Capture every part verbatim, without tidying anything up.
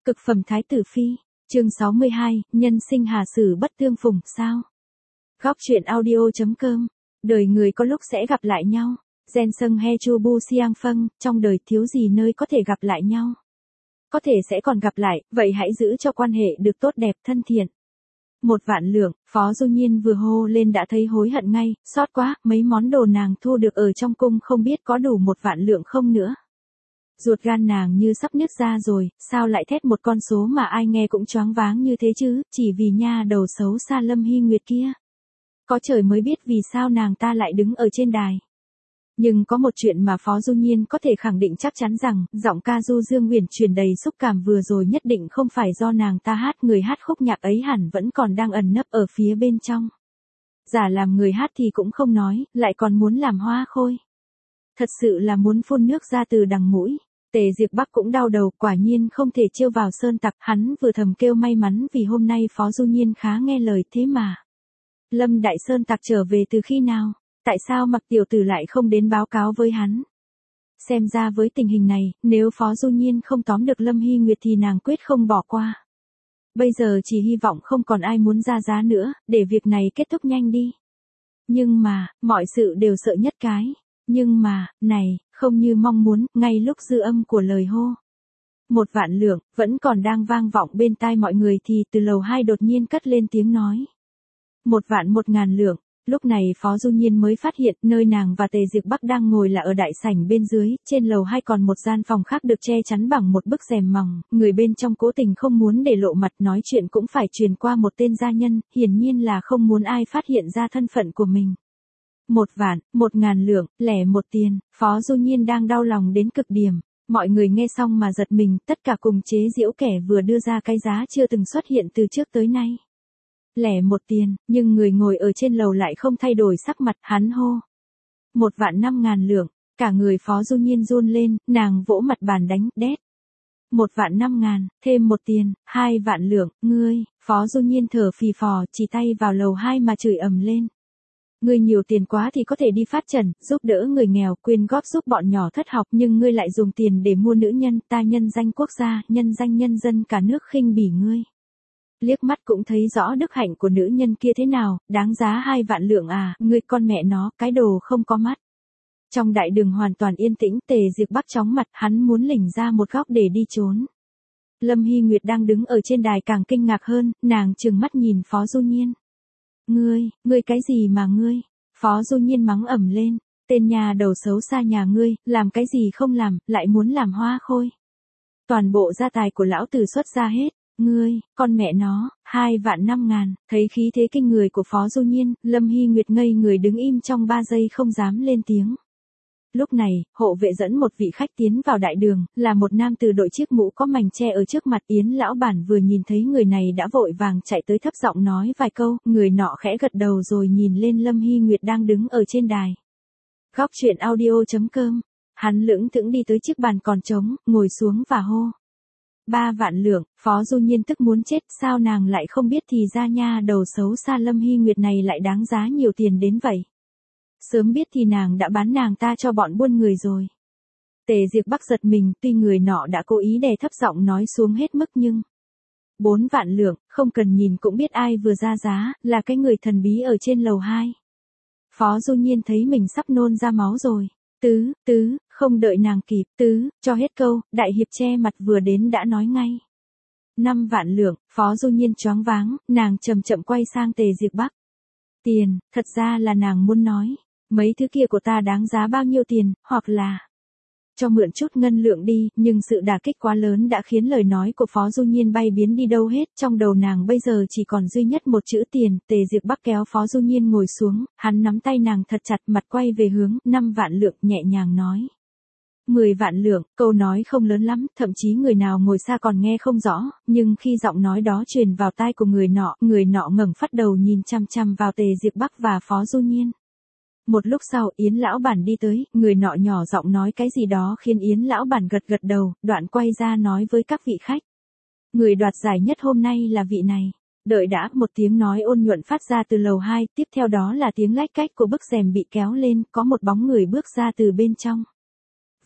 Cực phẩm thái tử phi, chương sáu mươi hai, nhân sinh hà sử bất tương phùng, sao? Góc truyện audio.com. Đời người có lúc sẽ gặp lại nhau. Gen sâng he chu bu siang phâng, trong đời thiếu gì nơi có thể gặp lại nhau. Có thể sẽ còn gặp lại, vậy hãy giữ cho quan hệ được tốt đẹp thân thiện. Một vạn lượng, Phó Du Nhiên vừa hô lên đã thấy hối hận ngay, xót quá, mấy món đồ nàng thu được ở trong cung không biết có đủ một vạn lượng không nữa. Ruột gan nàng như sắp nứt ra rồi, sao lại thét một con số mà ai nghe cũng choáng váng như thế chứ, chỉ vì nha đầu xấu xa Lâm Hy Nguyệt kia. Có trời mới biết vì sao nàng ta lại đứng ở trên đài. Nhưng có một chuyện mà Phó Du Nhiên có thể khẳng định chắc chắn rằng, giọng ca du dương huyền truyền đầy xúc cảm vừa rồi nhất định không phải do nàng ta hát, người hát khúc nhạc ấy hẳn vẫn còn đang ẩn nấp ở phía bên trong. Giả làm người hát thì cũng không nói, lại còn muốn làm hoa khôi. Thật sự là muốn phun nước ra từ đằng mũi. Tề Diệp Bắc cũng đau đầu, quả nhiên không thể trêu vào sơn tặc, hắn vừa thầm kêu may mắn vì hôm nay Phó Du Nhiên khá nghe lời thế mà. Lâm Đại Sơn tặc trở về từ khi nào? Tại sao Mặc tiểu tử lại không đến báo cáo với hắn? Xem ra với tình hình này, nếu Phó Du Nhiên không tóm được Lâm Hy Nguyệt thì nàng quyết không bỏ qua. Bây giờ chỉ hy vọng không còn ai muốn ra giá nữa, để việc này kết thúc nhanh đi. Nhưng mà, mọi sự đều sợ nhất cái. Nhưng mà, này, không như mong muốn, ngay lúc dư âm của lời hô. Một vạn lượng, vẫn còn đang vang vọng bên tai mọi người thì từ lầu hai đột nhiên cất lên tiếng nói. Một vạn một ngàn lượng, lúc này Phó Du Nhiên mới phát hiện nơi nàng và Tề Diệp Bắc đang ngồi là ở đại sảnh bên dưới, trên lầu hai còn một gian phòng khác được che chắn bằng một bức rèm mỏng, người bên trong cố tình không muốn để lộ mặt nói chuyện cũng phải truyền qua một tên gia nhân, hiển nhiên là không muốn ai phát hiện ra thân phận của mình. Một vạn, một ngàn lượng, lẻ một tiền, Phó Du Nhiên đang đau lòng đến cực điểm. Mọi người nghe xong mà giật mình, tất cả cùng chế giễu kẻ vừa đưa ra cái giá chưa từng xuất hiện từ trước tới nay. Lẻ một tiền, nhưng người ngồi ở trên lầu lại không thay đổi sắc mặt, hắn hô. Một vạn năm ngàn lượng, cả người Phó Du Nhiên run lên, nàng vỗ mặt bàn đánh, đét. Một vạn năm ngàn, thêm một tiền, hai vạn lượng, ngươi, Phó Du Nhiên thở phì phò, chỉ tay vào lầu hai mà chửi ầm lên. Ngươi nhiều tiền quá thì có thể đi phát trần, giúp đỡ người nghèo, quyên góp giúp bọn nhỏ thất học, nhưng ngươi lại dùng tiền để mua nữ nhân, ta nhân danh quốc gia, nhân danh nhân dân cả nước khinh bỉ ngươi. Liếc mắt cũng thấy rõ đức hạnh của nữ nhân kia thế nào, đáng giá hai vạn lượng à, ngươi con mẹ nó, cái đồ không có mắt. Trong đại đường hoàn toàn yên tĩnh, Tề Diệp Bắc chóng mặt, hắn muốn lỉnh ra một góc để đi trốn. Lâm Hy Nguyệt đang đứng ở trên đài càng kinh ngạc hơn, nàng trừng mắt nhìn Phó Du Nhiên. Ngươi, ngươi cái gì mà ngươi? Phó Du Nhiên mắng ầm lên, tên nhà đầu xấu xa nhà ngươi, làm cái gì không làm, lại muốn làm hoa khôi. Toàn bộ gia tài của lão tử xuất ra hết, ngươi, con mẹ nó, hai vạn năm ngàn, thấy khí thế kinh người của Phó Du Nhiên, Lâm Hy Nguyệt ngây người đứng im trong ba giây không dám lên tiếng. Lúc này, hộ vệ dẫn một vị khách tiến vào đại đường, là một nam tử đội chiếc mũ có mành che ở trước mặt. Yến lão bản vừa nhìn thấy người này đã vội vàng chạy tới thấp giọng nói vài câu, người nọ khẽ gật đầu rồi nhìn lên Lâm Hy Nguyệt đang đứng ở trên đài. Góc truyện audio.com, hắn lững thững đi tới chiếc bàn còn trống, ngồi xuống và hô. Ba vạn lượng, Phó Du Nhiên tức muốn chết, sao nàng lại không biết thì ra nha đầu xấu xa Lâm Hy Nguyệt này lại đáng giá nhiều tiền đến vậy. Sớm biết thì nàng đã bán nàng ta cho bọn buôn người rồi. Tề Diệp Bắc giật mình, tuy người nọ đã cố ý đè thấp giọng nói xuống hết mức nhưng... Bốn vạn lượng, không cần nhìn cũng biết ai vừa ra giá, là cái người thần bí ở trên lầu hai. Phó Du Nhiên thấy mình sắp nôn ra máu rồi. Tứ, tứ, không đợi nàng kịp, tứ, cho hết câu, đại hiệp che mặt vừa đến đã nói ngay. Năm vạn lượng, Phó Du Nhiên choáng váng, nàng chậm chậm quay sang Tề Diệp Bắc. Tiền, thật ra là nàng muốn nói. Mấy thứ kia của ta đáng giá bao nhiêu tiền, hoặc là cho mượn chút ngân lượng đi, nhưng sự đả kích quá lớn đã khiến lời nói của Phó Du Nhiên bay biến đi đâu hết, trong đầu nàng bây giờ chỉ còn duy nhất một chữ tiền. Tề Diệp Bắc kéo Phó Du Nhiên ngồi xuống, hắn nắm tay nàng thật chặt, mặt quay về hướng năm vạn lượng, nhẹ nhàng nói. Mười vạn lượng, câu nói không lớn lắm, thậm chí người nào ngồi xa còn nghe không rõ, nhưng khi giọng nói đó truyền vào tai của người nọ, người nọ ngẩng phát đầu nhìn chăm chăm vào Tề Diệp Bắc và Phó Du Nhiên. Một lúc sau, Yến lão bản đi tới, người nọ nhỏ giọng nói cái gì đó khiến Yến lão bản gật gật đầu, đoạn quay ra nói với các vị khách. Người đoạt giải nhất hôm nay là vị này. Đợi đã, một tiếng nói ôn nhuận phát ra từ lầu hai, tiếp theo đó là tiếng lách cách của bức rèm bị kéo lên, có một bóng người bước ra từ bên trong.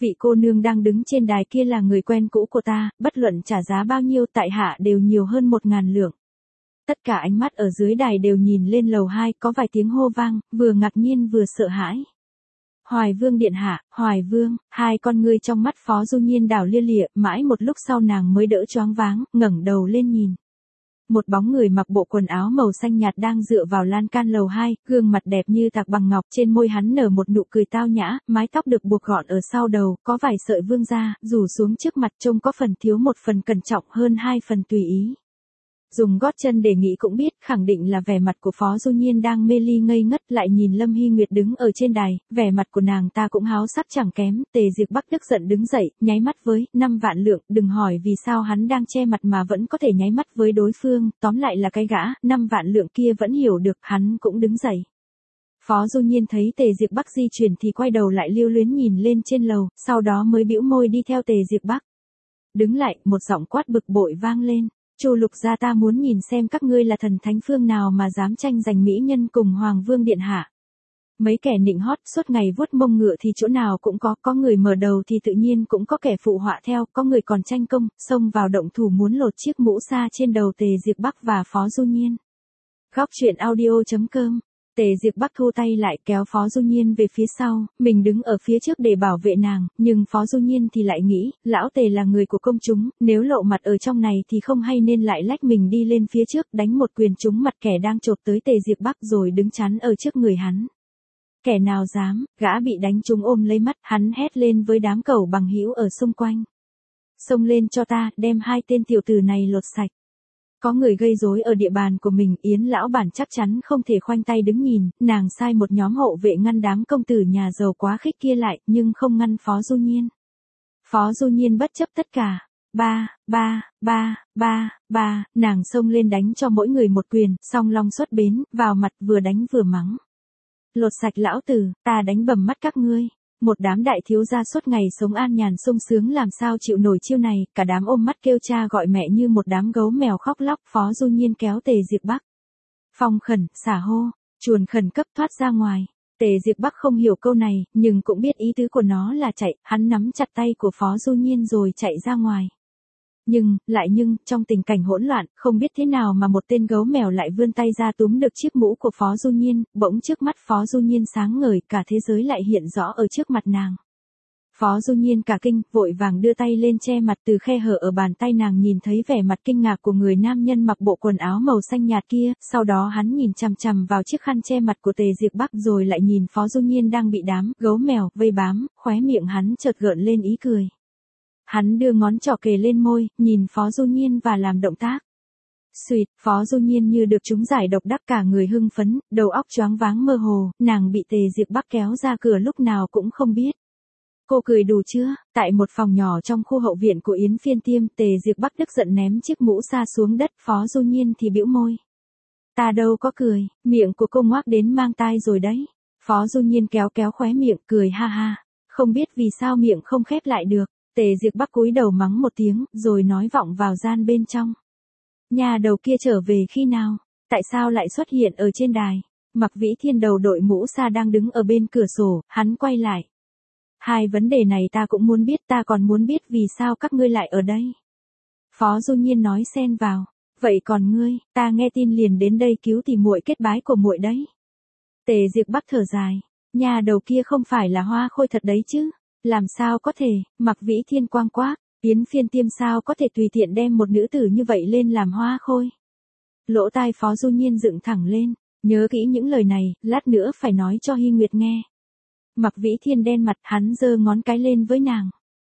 vị cô nương đang đứng trên đài kia là người quen cũ của ta, bất luận trả giá bao nhiêu tại hạ đều nhiều hơn một ngàn lượng. Tất cả ánh mắt ở dưới đài đều nhìn lên lầu hai, có vài tiếng hô vang, vừa ngạc nhiên vừa sợ hãi. Hoài Vương điện hạ, Hoài Vương, hai con ngươi trong mắt Phó Du Nhiên đảo lia lịa, mãi một lúc sau nàng mới đỡ choáng váng, ngẩng đầu lên nhìn. Một bóng người mặc bộ quần áo màu xanh nhạt đang dựa vào lan can lầu hai, gương mặt đẹp như tạc bằng ngọc, trên môi hắn nở một nụ cười tao nhã, mái tóc được buộc gọn ở sau đầu, có vài sợi vương da, rủ xuống trước mặt trông có phần thiếu một phần cẩn trọng hơn hai phần tùy ý. Dùng gót chân để nghĩ cũng biết, khẳng định là vẻ mặt của Phó Du Nhiên đang mê ly ngây ngất, lại nhìn Lâm Hy Nguyệt đứng ở trên đài, vẻ mặt của nàng ta cũng háo sắc chẳng kém. Tề Diệp Bắc tức giận đứng dậy, nháy mắt với năm vạn lượng, đừng hỏi vì sao hắn đang che mặt mà vẫn có thể nháy mắt với đối phương, tóm lại là cái gã, năm vạn lượng kia vẫn hiểu được, hắn cũng đứng dậy. Phó Du Nhiên thấy Tề Diệp Bắc di chuyển thì quay đầu lại lưu luyến nhìn lên trên lầu, sau đó mới bĩu môi đi theo Tề Diệp Bắc. Đứng lại, một giọng quát bực bội vang lên. Chu Lục gia, ta muốn nhìn xem các ngươi là thần thánh phương nào mà dám tranh giành mỹ nhân cùng Hoàng Vương điện hạ. Mấy kẻ nịnh hót suốt ngày vuốt mông ngựa thì chỗ nào cũng có, có người mở đầu thì tự nhiên cũng có kẻ phụ họa theo, có người còn tranh công, xông vào động thủ muốn lột chiếc mũ sa trên đầu Tề Diệp Bắc và Phó Du Nhiên. Góc truyện audio chấm com. Tề Diệp Bắc thu tay lại kéo Phó Du Nhiên về phía sau, mình đứng ở phía trước để bảo vệ nàng, nhưng Phó Du Nhiên thì lại nghĩ, lão Tề là người của công chúng, nếu lộ mặt ở trong này thì không hay nên lại lách mình đi lên phía trước đánh một quyền trúng mặt kẻ đang chộp tới Tề Diệp Bắc rồi đứng chắn ở trước người hắn. Kẻ nào dám, gã bị đánh trúng ôm lấy mắt, hắn hét lên với đám cẩu bằng hữu ở xung quanh. Xông lên cho ta, đem hai tên tiểu tử này lột sạch. Có người gây rối ở địa bàn của mình, Yến lão bản chắc chắn không thể khoanh tay đứng nhìn, nàng sai một nhóm hộ vệ ngăn đám công tử nhà giàu quá khích kia lại, nhưng không ngăn Phó Du Nhiên. Phó Du Nhiên bất chấp tất cả, ba, ba, ba, ba, ba, nàng xông lên đánh cho mỗi người một quyền, song long xuất bến, vào mặt vừa đánh vừa mắng. Lột sạch lão tử, ta đánh bầm mắt các ngươi. Một đám đại thiếu gia suốt ngày sống an nhàn sung sướng làm sao chịu nổi chiêu này, cả đám ôm mắt kêu cha gọi mẹ như một đám gấu mèo khóc lóc. Phó Du Nhiên kéo Tề Diệp Bắc. Phong khẩn, xả hô, chuồn khẩn cấp thoát ra ngoài. Tề Diệp Bắc không hiểu câu này, nhưng cũng biết ý tứ của nó là chạy, hắn nắm chặt tay của Phó Du Nhiên rồi chạy ra ngoài. Nhưng, lại nhưng, trong tình cảnh hỗn loạn, không biết thế nào mà một tên gấu mèo lại vươn tay ra túm được chiếc mũ của Phó Du Nhiên, bỗng trước mắt Phó Du Nhiên sáng ngời, cả thế giới lại hiện rõ ở trước mặt nàng. Phó Du Nhiên cả kinh, vội vàng đưa tay lên che mặt, từ khe hở ở bàn tay nàng nhìn thấy vẻ mặt kinh ngạc của người nam nhân mặc bộ quần áo màu xanh nhạt kia, sau đó hắn nhìn chằm chằm vào chiếc khăn che mặt của Tề Diệp Bắc rồi lại nhìn Phó Du Nhiên đang bị đám gấu mèo vây bám, khóe miệng hắn chợt gợn lên ý cười. Hắn đưa ngón trỏ kề lên môi, nhìn Phó Du Nhiên và làm động tác. Xuyệt, Phó Du Nhiên như được trúng giải độc đắc, cả người hưng phấn, đầu óc choáng váng mơ hồ, nàng bị Tề Diệp Bắc kéo ra cửa lúc nào cũng không biết. Cô cười đủ chưa? Tại một phòng nhỏ trong khu hậu viện của Yến Phiên Tiêm, Tề Diệp Bắc tức giận ném chiếc mũ sa xuống đất, Phó Du Nhiên thì bĩu môi. Ta đâu có cười, miệng của cô ngoác đến mang tai rồi đấy. Phó Du Nhiên kéo kéo khóe miệng, cười ha ha, không biết vì sao miệng không khép lại được. Tề Diệp Bắc cúi đầu mắng một tiếng, rồi nói vọng vào gian bên trong. Nhà đầu kia trở về khi nào? Tại sao lại xuất hiện ở trên đài? Mặc Vĩ Thiên đầu đội mũ sa đang đứng ở bên cửa sổ, hắn quay lại. Hai vấn đề này ta cũng muốn biết, ta còn muốn biết vì sao các ngươi lại ở đây. Phó Du Nhiên nói xen vào. Vậy còn ngươi, ta nghe tin liền đến đây cứu thì muội kết bái của muội đấy. Tề Diệp Bắc thở dài. Nhà đầu kia không phải là Hoa Khôi thật đấy chứ? Làm sao có thể, Mặc Vĩ Thiên quang quác, Yến Phiên Tiêm sao có thể tùy tiện đem một nữ tử như vậy lên làm Hoa Khôi. Lỗ tai Phó Du Nhiên dựng thẳng lên, nhớ kỹ những lời này, lát nữa phải nói cho Hy Nguyệt nghe. Mặc Vĩ Thiên đen mặt, hắn giơ ngón cái lên với nàng.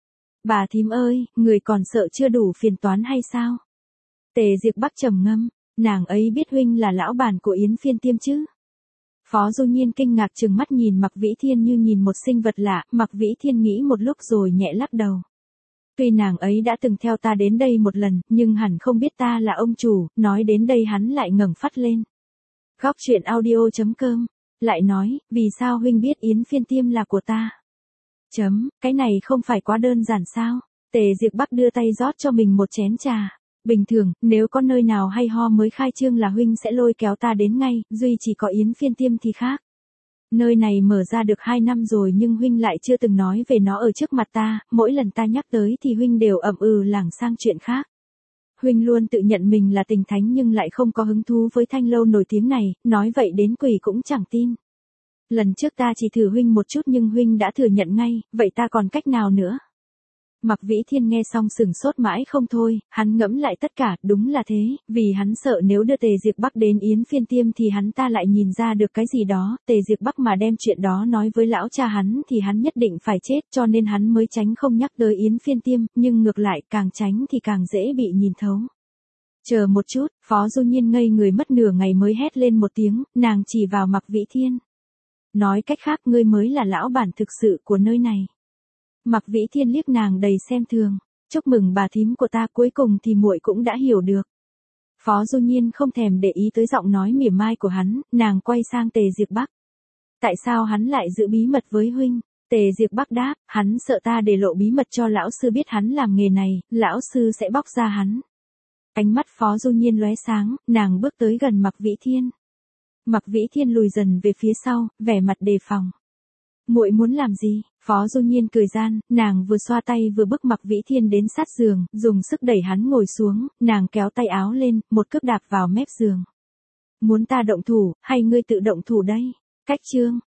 Bà thím ơi, người còn sợ chưa đủ phiền toán hay sao? Tề Diệp Bắc trầm ngâm, nàng ấy biết huynh là lão bản của Yến Phiên Tiêm chứ? Phó Du Nhiên kinh ngạc trừng mắt nhìn Mặc Vĩ Thiên như nhìn một sinh vật lạ, Mặc Vĩ Thiên nghĩ một lúc rồi nhẹ lắc đầu. Tuy nàng ấy đã từng theo ta đến đây một lần, nhưng hẳn không biết ta là ông chủ, nói đến đây hắn lại ngẩng phát lên. Góc truyện audio chấm com, lại nói, vì sao huynh biết Yến Phiên Tiêm là của ta? Chấm, cái này không phải quá đơn giản sao? Tề Diệp Bắc đưa tay rót cho mình một chén trà. Bình thường, nếu có nơi nào hay ho mới khai trương là huynh sẽ lôi kéo ta đến ngay, duy chỉ có Yến Phiên Tiêm thì khác. Nơi này mở ra được hai năm rồi nhưng huynh lại chưa từng nói về nó ở trước mặt ta, mỗi lần ta nhắc tới thì huynh đều ậm ừ lảng sang chuyện khác. Huynh luôn tự nhận mình là tình thánh nhưng lại không có hứng thú với thanh lâu nổi tiếng này, nói vậy đến quỷ cũng chẳng tin. Lần trước ta chỉ thử huynh một chút nhưng huynh đã thừa nhận ngay, vậy ta còn cách nào nữa? Mạc Vĩ Thiên nghe xong sửng sốt mãi không thôi, hắn ngẫm lại tất cả, đúng là thế, vì hắn sợ nếu đưa Tề Diệp Bắc đến Yến Phiên Tiêm thì hắn ta lại nhìn ra được cái gì đó, Tề Diệp Bắc mà đem chuyện đó nói với lão cha hắn thì hắn nhất định phải chết cho nên hắn mới tránh không nhắc tới Yến Phiên Tiêm, nhưng ngược lại càng tránh thì càng dễ bị nhìn thấu. Chờ một chút, Phó Du Nhiên ngây người mất nửa ngày mới hét lên một tiếng, nàng chỉ vào Mạc Vĩ Thiên. Nói cách khác ngươi mới là lão bản thực sự của nơi này. Mạc Vĩ Thiên liếc nàng đầy xem thường, chúc mừng bà thím của ta, cuối cùng thì muội cũng đã hiểu được. Phó Du Nhiên không thèm để ý tới giọng nói mỉa mai của hắn, nàng quay sang Tề Diệp Bắc. Tại sao hắn lại giữ bí mật với huynh? Tề Diệp Bắc đáp, hắn sợ ta để lộ bí mật cho lão sư biết hắn làm nghề này, lão sư sẽ bóc ra hắn. Ánh mắt Phó Du Nhiên lóe sáng, nàng bước tới gần Mạc Vĩ Thiên. Mạc Vĩ Thiên lùi dần về phía sau, vẻ mặt đề phòng. Muội muốn làm gì? Phó Du Nhiên cười gian, nàng vừa xoa tay vừa bức Mạc Vĩ Thiên đến sát giường, dùng sức đẩy hắn ngồi xuống, nàng kéo tay áo lên, một cước đạp vào mép giường. Muốn ta động thủ, hay ngươi tự động thủ đây? Cách chương.